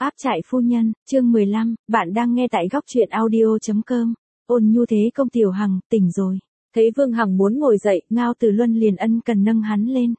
Áp trại phu nhân, chương 15, bạn đang nghe tại góc truyện audio.com. Ôn nhu thế công Tiểu Hằng, tỉnh rồi. Thấy Vương Hằng muốn ngồi dậy, Ngao Từ Luân liền ân cần nâng hắn lên.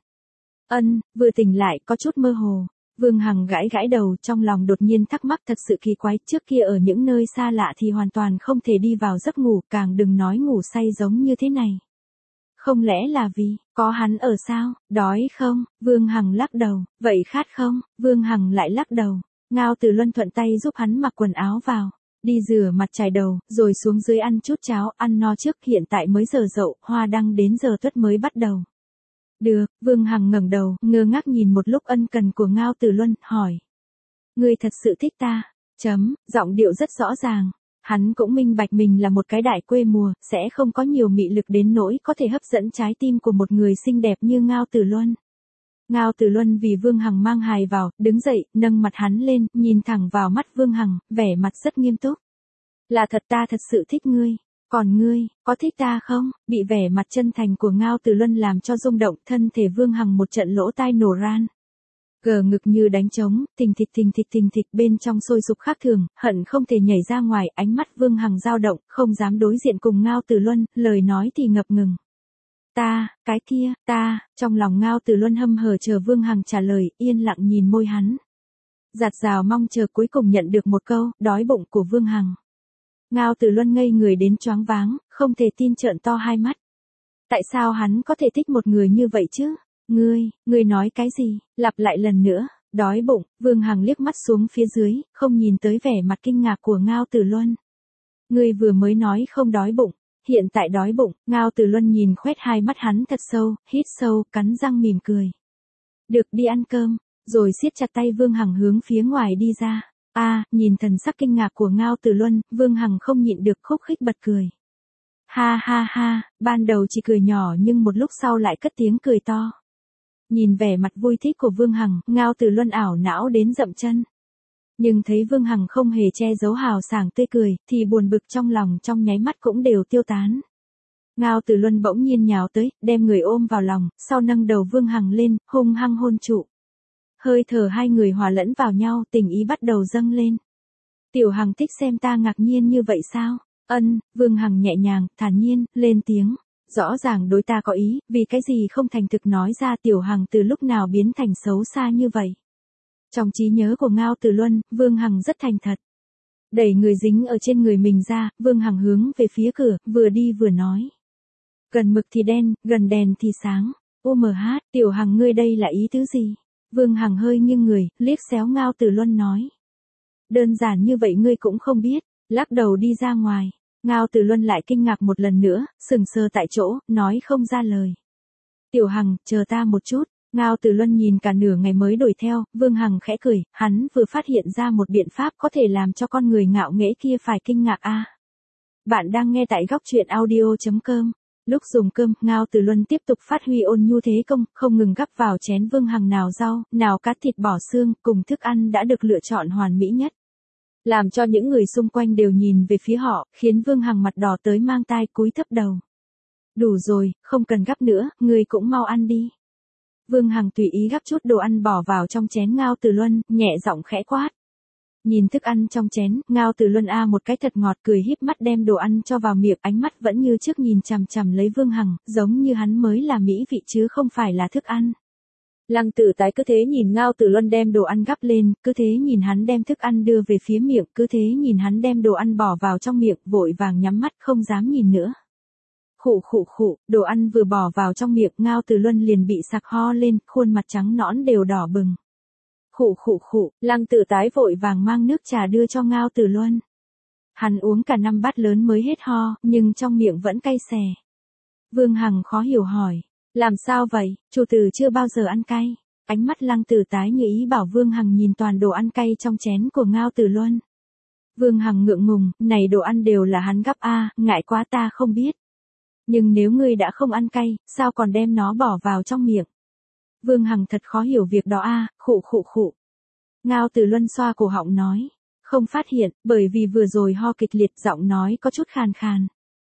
Vừa tỉnh lại, có chút mơ hồ. Vương Hằng gãi gãi đầu, trong lòng đột nhiên thắc mắc, thật sự kỳ quái, trước kia ở những nơi xa lạ thì hoàn toàn không thể đi vào giấc ngủ, càng đừng nói ngủ say giống như thế này. Không lẽ là vì, có hắn ở sao, đói không? Vương Hằng lắc đầu, vậy khát không? Vương Hằng lại lắc đầu. Ngao Từ Luân thuận tay giúp hắn mặc quần áo vào, đi rửa mặt chải đầu, rồi xuống dưới ăn chút cháo, ăn no trước, hiện tại mới giờ dậu, hoa đăng đến giờ tuất mới bắt đầu. Được, Vương Hằng ngẩng đầu, ngơ ngác nhìn một lúc ân cần của Ngao Từ Luân, hỏi. Ngươi thật sự thích ta? Giọng điệu rất rõ ràng. Hắn cũng minh bạch mình là một cái đại quê mùa, sẽ không có nhiều mị lực đến nỗi có thể hấp dẫn trái tim của một người xinh đẹp như Ngao Từ Luân. Ngao Từ Luân vì Vương Hằng mang hài vào, đứng dậy, nâng mặt hắn lên, nhìn thẳng vào mắt Vương Hằng, vẻ mặt rất nghiêm túc. Là thật, ta thật sự thích ngươi. Còn ngươi, có thích ta không? Bị vẻ mặt chân thành của Ngao Từ Luân làm cho rung động, thân thể Vương Hằng một trận lỗ tai nổ ran. Gờ ngực như đánh trống, thình thịch bên trong sôi sục khác thường, hận không thể nhảy ra ngoài, ánh mắt Vương Hằng dao động, không dám đối diện cùng Ngao Từ Luân, lời nói thì ngập ngừng. Ta, cái kia, ta, trong lòng Ngao Từ Luân hâm hở chờ Vương Hằng trả lời, yên lặng nhìn môi hắn. Giạt rào mong chờ cuối cùng nhận được một câu, đói bụng của Vương Hằng. Ngao Từ Luân ngây người đến choáng váng, không thể tin trợn to hai mắt. Tại sao hắn có thể thích một người như vậy chứ? Ngươi nói cái gì? Lặp lại lần nữa, đói bụng. Vương Hằng liếc mắt xuống phía dưới, không nhìn tới vẻ mặt kinh ngạc của Ngao Từ Luân. Ngươi vừa mới nói không đói bụng, hiện tại đói bụng. Ngao Từ Luân nhìn khoét hai mắt hắn thật sâu, hít sâu, cắn răng mỉm cười. Được, đi ăn cơm, rồi siết chặt tay Vương Hằng hướng phía ngoài đi ra. Nhìn thần sắc kinh ngạc của Ngao Từ Luân, Vương Hằng không nhịn được khúc khích bật cười. Ha ha ha, ban đầu chỉ cười nhỏ nhưng một lúc sau lại cất tiếng cười to. Nhìn vẻ mặt vui thích của Vương Hằng, Ngao Từ Luân ảo não đến dậm chân. Nhưng thấy Vương Hằng không hề che giấu hào sảng tươi cười, thì buồn bực trong lòng trong nháy mắt cũng đều tiêu tán. Ngao Từ Luân bỗng nhiên nhào tới, đem người ôm vào lòng, sau nâng đầu Vương Hằng lên, hung hăng hôn trụ. Hơi thở hai người hòa lẫn vào nhau, tình ý bắt đầu dâng lên. Tiểu Hằng thích xem ta ngạc nhiên như vậy sao? Vương Hằng nhẹ nhàng, thản nhiên, lên tiếng. Rõ ràng đối ta có ý, vì cái gì không thành thực nói ra. Tiểu Hằng từ lúc nào biến thành xấu xa như vậy? Trong trí nhớ của Ngao Từ Luân, Vương Hằng rất thành thật. Đẩy người dính ở trên người mình ra, Vương Hằng hướng về phía cửa, vừa đi vừa nói. Gần mực thì đen, gần đèn thì sáng. Tiểu Hằng ngươi đây là ý tứ gì? Vương Hằng hơi nghiêng người, liếc xéo Ngao Từ Luân nói. Đơn giản như vậy ngươi cũng không biết, lắc đầu đi ra ngoài. Ngao Từ Luân lại kinh ngạc một lần nữa, sừng sờ tại chỗ, nói không ra lời. Tiểu Hằng, chờ ta một chút. Ngao Từ Luân nhìn cả nửa ngày mới đuổi theo, Vương Hằng khẽ cười, hắn vừa phát hiện ra một biện pháp có thể làm cho con người ngạo nghễ kia phải kinh ngạc Bạn đang nghe tại góc truyện audio.com. Lúc dùng cơm, Ngao Từ Luân tiếp tục phát huy ôn nhu thế công, không ngừng gắp vào chén Vương Hằng nào rau, nào cá thịt bò xương, cùng thức ăn đã được lựa chọn hoàn mỹ nhất. Làm cho những người xung quanh đều nhìn về phía họ, khiến Vương Hằng mặt đỏ tới mang tai cúi thấp đầu. Đủ rồi, không cần gắp nữa, ngươi cũng mau ăn đi. Vương Hằng tùy ý gắp chút đồ ăn bỏ vào trong chén Ngao Từ Luân, nhẹ giọng khẽ quát. Nhìn thức ăn trong chén, Ngao Từ Luân một cái thật ngọt, cười híp mắt đem đồ ăn cho vào miệng, ánh mắt vẫn như trước nhìn chằm chằm lấy Vương Hằng, giống như hắn mới là mỹ vị chứ không phải là thức ăn. Lăng Tử Tái cứ thế nhìn Ngao Từ Luân đem đồ ăn gắp lên, cứ thế nhìn hắn đem thức ăn đưa về phía miệng, cứ thế nhìn hắn đem đồ ăn bỏ vào trong miệng, vội vàng nhắm mắt không dám nhìn nữa. Khụ, đồ ăn vừa bỏ vào trong miệng, Ngao Từ Luân liền bị sặc ho lên, khuôn mặt trắng nõn đều đỏ bừng. Khụ, Lăng Tử Tái vội vàng mang nước trà đưa cho Ngao Từ Luân. Hắn uống cả 5 bát lớn mới hết ho, nhưng trong miệng vẫn cay xè. Vương Hằng khó hiểu hỏi. Làm sao vậy, chủ tử chưa bao giờ ăn cay. Ánh mắt Lăng Tử Tái như ý bảo Vương Hằng nhìn toàn đồ ăn cay trong chén của Ngao Từ Luân. Vương Hằng ngượng ngùng, này đồ ăn đều là hắn gắp ngại quá ta không biết. Nhưng nếu ngươi đã không ăn cay, sao còn đem nó bỏ vào trong miệng? Vương Hằng thật khó hiểu việc đó khụ. Ngao Từ Luân xoa cổ họng nói. Không phát hiện, bởi vì vừa rồi ho kịch liệt, giọng nói có chút khàn khàn.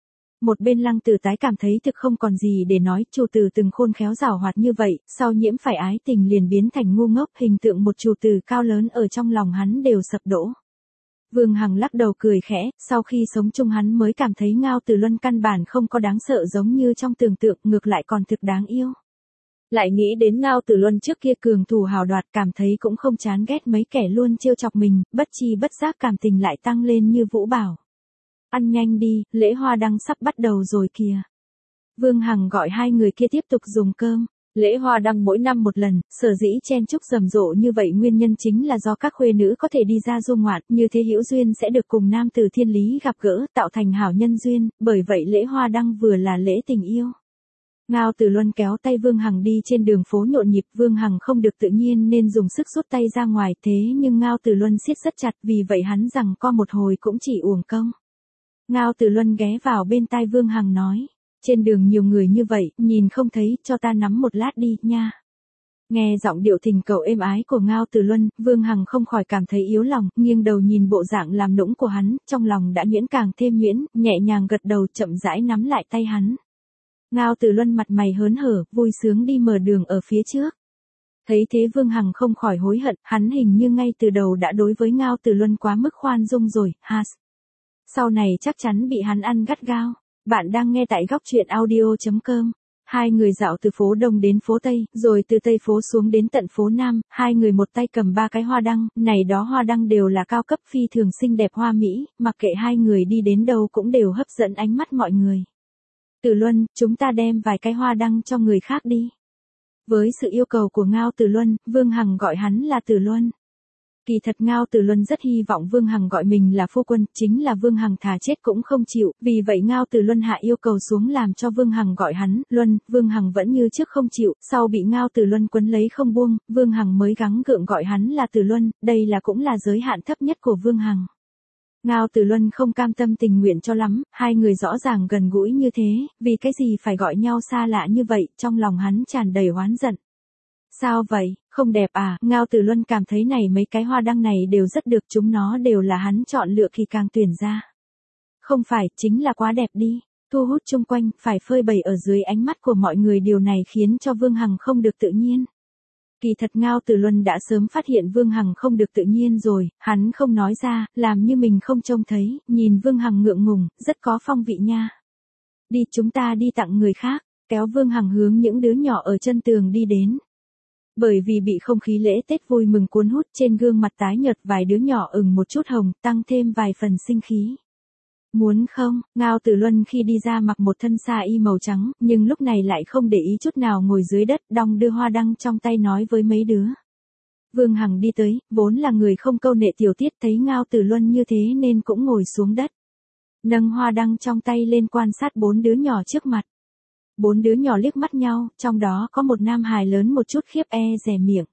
Một bên Lăng Tử Tái cảm thấy thực không còn gì để nói, chủ tử từng khôn khéo giảo hoạt như vậy, sau nhiễm phải ái tình liền biến thành ngu ngốc, hình tượng một chủ tử cao lớn ở trong lòng hắn đều sập đổ. Vương Hằng lắc đầu cười khẽ, sau khi sống chung hắn mới cảm thấy Ngao Tử Luân căn bản không có đáng sợ giống như trong tưởng tượng, ngược lại còn thực đáng yêu. Lại nghĩ đến Ngao Tử Luân trước kia cường thủ hào đoạt, cảm thấy cũng không chán ghét mấy kẻ luôn trêu chọc mình, bất chi bất giác cảm tình lại tăng lên như vũ bảo. Ăn nhanh đi, lễ hoa đăng sắp bắt đầu rồi kìa. Vương Hằng gọi hai người kia tiếp tục dùng cơm. Lễ hoa đăng mỗi năm một lần, sở dĩ chen chúc rầm rộ như vậy nguyên nhân chính là do các khuê nữ có thể đi ra du ngoạn, như thế hữu duyên sẽ được cùng nam tử thiên lý gặp gỡ, tạo thành hảo nhân duyên, bởi vậy lễ hoa đăng vừa là lễ tình yêu. Ngao Tử Luân kéo tay Vương Hằng đi trên đường phố nhộn nhịp, Vương Hằng không được tự nhiên nên dùng sức rút tay ra ngoài, thế nhưng Ngao Tử Luân siết rất chặt, vì vậy hắn rằng co một hồi cũng chỉ uổng công. Ngao Tử Luân ghé vào bên tai Vương Hằng nói, trên đường nhiều người như vậy, nhìn không thấy, cho ta nắm một lát đi, nha. Nghe giọng điệu thỉnh cầu êm ái của Ngao Tử Luân, Vương Hằng không khỏi cảm thấy yếu lòng, nghiêng đầu nhìn bộ dạng làm nũng của hắn, trong lòng đã nhuyễn càng thêm nhuyễn, nhẹ nhàng gật đầu chậm rãi nắm lại tay hắn. Ngao Tử Luân mặt mày hớn hở, vui sướng đi mở đường ở phía trước. Thấy thế Vương Hằng không khỏi hối hận, hắn hình như ngay từ đầu đã đối với Ngao Tử Luân quá mức khoan dung rồi, sau này chắc chắn bị hắn ăn gắt gao. Bạn đang nghe tại góc truyện audio.com. Hai người dạo từ phố Đông đến phố Tây, rồi từ Tây phố xuống đến tận phố Nam, hai người một tay cầm 3 cái hoa đăng, này đó hoa đăng đều là cao cấp phi thường xinh đẹp hoa mỹ, mặc kệ hai người đi đến đâu cũng đều hấp dẫn ánh mắt mọi người. Tử Luân, chúng ta đem vài cái hoa đăng cho người khác đi. Với sự yêu cầu của Ngao Tử Luân, Vương Hằng gọi hắn là Tử Luân. Kỳ thật Ngao Tử Luân rất hy vọng Vương Hằng gọi mình là phu quân, chính là Vương Hằng thà chết cũng không chịu, vì vậy Ngao Tử Luân hạ yêu cầu xuống làm cho Vương Hằng gọi hắn, Luân, Vương Hằng vẫn như trước không chịu, sau bị Ngao Tử Luân quấn lấy không buông, Vương Hằng mới gắng gượng gọi hắn là Tử Luân, đây là cũng là giới hạn thấp nhất của Vương Hằng. Ngao Tử Luân không cam tâm tình nguyện cho lắm, hai người rõ ràng gần gũi như thế, vì cái gì phải gọi nhau xa lạ như vậy, trong lòng hắn tràn đầy oán giận. Sao vậy, không đẹp à? Ngao Tử Luân cảm thấy này mấy cái hoa đăng này đều rất được, chúng nó đều là hắn chọn lựa khi càng tuyển ra. Không phải, chính là quá đẹp đi, thu hút chung quanh, phải phơi bày ở dưới ánh mắt của mọi người, điều này khiến cho Vương Hằng không được tự nhiên. Kỳ thật Ngao Tử Luân đã sớm phát hiện Vương Hằng không được tự nhiên rồi, hắn không nói ra, làm như mình không trông thấy, nhìn Vương Hằng ngượng ngùng, rất có phong vị nha. Đi, chúng ta đi tặng người khác, kéo Vương Hằng hướng những đứa nhỏ ở chân tường đi đến. Bởi vì bị không khí lễ Tết vui mừng cuốn hút, trên gương mặt tái nhợt vài đứa nhỏ ửng một chút hồng, tăng thêm vài phần sinh khí. Muốn không? Ngao Tử Luân khi đi ra mặc một thân sa y màu trắng, nhưng lúc này lại không để ý chút nào, ngồi dưới đất, đong đưa hoa đăng trong tay nói với mấy đứa. Vương Hằng đi tới, vốn là người không câu nệ tiểu tiết, thấy Ngao Tử Luân như thế nên cũng ngồi xuống đất. Nâng hoa đăng trong tay lên quan sát 4 đứa nhỏ trước mặt. 4 đứa nhỏ liếc mắt nhau, trong đó có một nam hài lớn một chút khiếp dè miệng.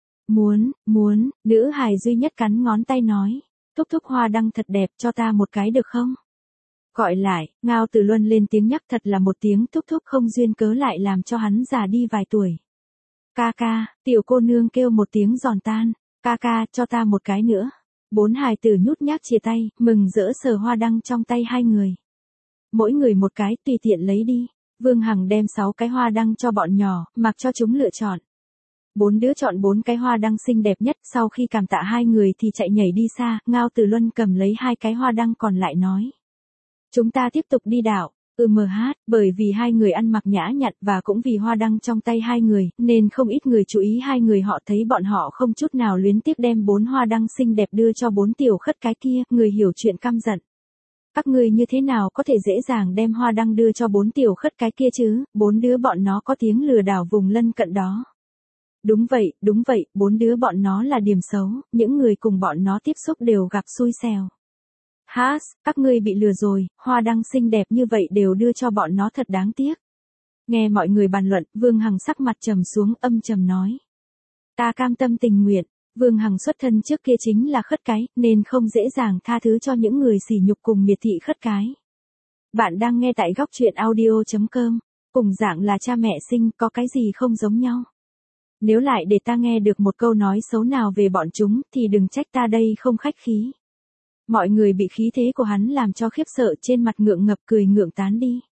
Muốn, nữ hài duy nhất cắn ngón tay nói. Thúc thúc hoa đăng thật đẹp, cho ta một cái được không? Gọi lại, Ngao Tử Luân lên tiếng nhắc, thật là một tiếng thúc thúc không duyên cớ lại làm cho hắn già đi vài tuổi. Ca ca, tiểu cô nương kêu một tiếng giòn tan. Ca ca, cho ta một cái nữa. 4 hài tử nhút nhát chia tay, mừng rỡ sờ hoa đăng trong tay hai người. Mỗi người một cái, tùy tiện lấy đi. Vương Hằng đem 6 cái hoa đăng cho bọn nhỏ, mặc cho chúng lựa chọn. 4 đứa chọn 4 cái hoa đăng xinh đẹp nhất, sau khi cảm tạ hai người thì chạy nhảy đi xa, Ngao Tử Luân cầm lấy 2 cái hoa đăng còn lại nói. Chúng ta tiếp tục đi đảo, bởi vì hai người ăn mặc nhã nhặn và cũng vì hoa đăng trong tay hai người, nên không ít người chú ý hai người, họ thấy bọn họ không chút nào luyến tiếc đem 4 hoa đăng xinh đẹp đưa cho 4 tiểu khất cái kia, người hiểu chuyện căm giận. Các ngươi như thế nào có thể dễ dàng đem hoa đăng đưa cho 4 tiểu khất cái kia chứ, 4 đứa bọn nó có tiếng lừa đảo vùng lân cận đó. Đúng vậy, 4 đứa bọn nó là điểm xấu, những người cùng bọn nó tiếp xúc đều gặp xui xẻo. Các ngươi bị lừa rồi, hoa đăng xinh đẹp như vậy đều đưa cho bọn nó, thật đáng tiếc. Nghe mọi người bàn luận, Vương Hằng sắc mặt trầm xuống, âm trầm nói. Ta cam tâm tình nguyện. Vương Hằng xuất thân trước kia chính là khất cái, nên không dễ dàng tha thứ cho những người sỉ nhục cùng miệt thị khất cái. Bạn đang nghe tại góc truyện audio.com. Cùng dạng là cha mẹ sinh, có cái gì không giống nhau. Nếu lại để ta nghe được một câu nói xấu nào về bọn chúng, thì đừng trách ta đây không khách khí. Mọi người bị khí thế của hắn làm cho khiếp sợ, trên mặt ngượng ngập cười ngượng tán đi.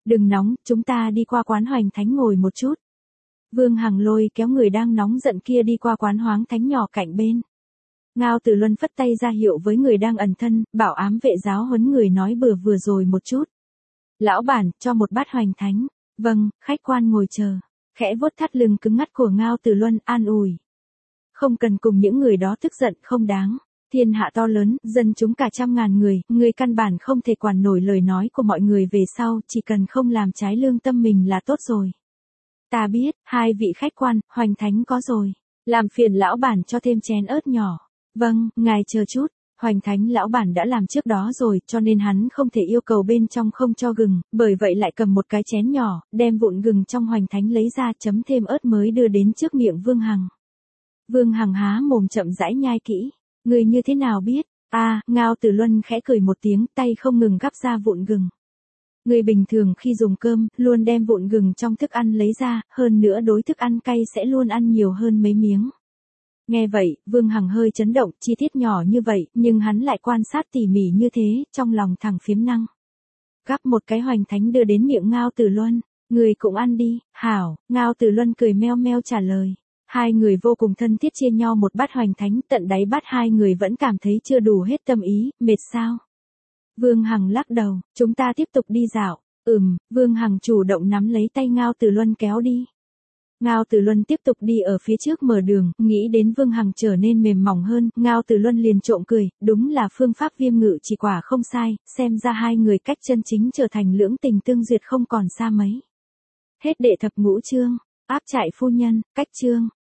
Đừng nóng, chúng ta đi qua quán Hoành Thánh ngồi một chút. Vương Hằng lôi kéo người đang nóng giận kia đi qua quán Hoáng Thánh nhỏ cạnh bên. Ngao Tử Luân phất tay ra hiệu với người đang ẩn thân, bảo ám vệ giáo huấn người nói bừa vừa rồi một chút. Lão bản, cho một bát Hoành Thánh. Vâng, khách quan ngồi chờ. Khẽ vuốt thắt lưng cứng ngắt của Ngao Tử Luân an ủi. Không cần cùng những người đó tức giận, không đáng. Thiên hạ to lớn, dân chúng cả 100.000 người căn bản không thể quản nổi lời nói của mọi người về sau, chỉ cần không làm trái lương tâm mình là tốt rồi. Ta biết, hai vị khách quan, Hoành Thánh có rồi. Làm phiền lão bản cho thêm chén ớt nhỏ. Vâng, ngài chờ chút. Hoành Thánh lão bản đã làm trước đó rồi, cho nên hắn không thể yêu cầu bên trong không cho gừng, bởi vậy lại cầm một cái chén nhỏ, đem vụn gừng trong Hoành Thánh lấy ra chấm thêm ớt mới đưa đến trước miệng Vương Hằng. Vương Hằng há mồm chậm rãi nhai kỹ. Người như thế nào biết? Ngao Tử Luân khẽ cười một tiếng, tay không ngừng gắp ra vụn gừng. Người bình thường khi dùng cơm, luôn đem vụn gừng trong thức ăn lấy ra, hơn nữa đối thức ăn cay sẽ luôn ăn nhiều hơn mấy miếng. Nghe vậy, Vương Hằng hơi chấn động, chi tiết nhỏ như vậy, nhưng hắn lại quan sát tỉ mỉ như thế, trong lòng thẳng phiếm năng. Gắp một cái Hoành Thánh đưa đến miệng Ngao Tử Luân. Người cũng ăn đi, hảo, Ngao Tử Luân cười meo meo trả lời. Hai người vô cùng thân thiết chia nhau một bát Hoành Thánh, tận đáy bát hai người vẫn cảm thấy chưa đủ hết tâm ý, mệt sao? Vương Hằng lắc đầu, chúng ta tiếp tục đi dạo. Vương Hằng chủ động nắm lấy tay Ngao Tử Luân kéo đi. Ngao Tử Luân tiếp tục đi ở phía trước mở đường, nghĩ đến Vương Hằng trở nên mềm mỏng hơn, Ngao Tử Luân liền trộm cười, đúng là phương pháp Viêm Ngự chỉ quả không sai, xem ra hai người cách chân chính trở thành lưỡng tình tương duyệt không còn xa mấy. Hết đệ thập ngũ chương, áp trại phu nhân, cách chương.